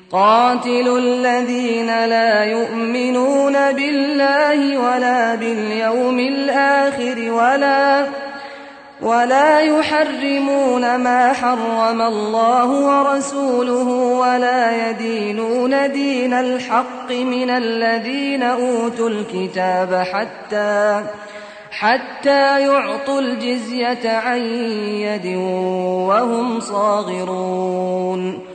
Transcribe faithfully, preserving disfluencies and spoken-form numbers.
قاتلوا الذين لا يؤمنون بالله ولا باليوم الآخر ولا ولا يحرمون ما حرم الله ورسوله ولا يدينون دين الحق من الذين أوتوا الكتاب حتى حتى يعطوا الجزية عن يد وهم صاغرون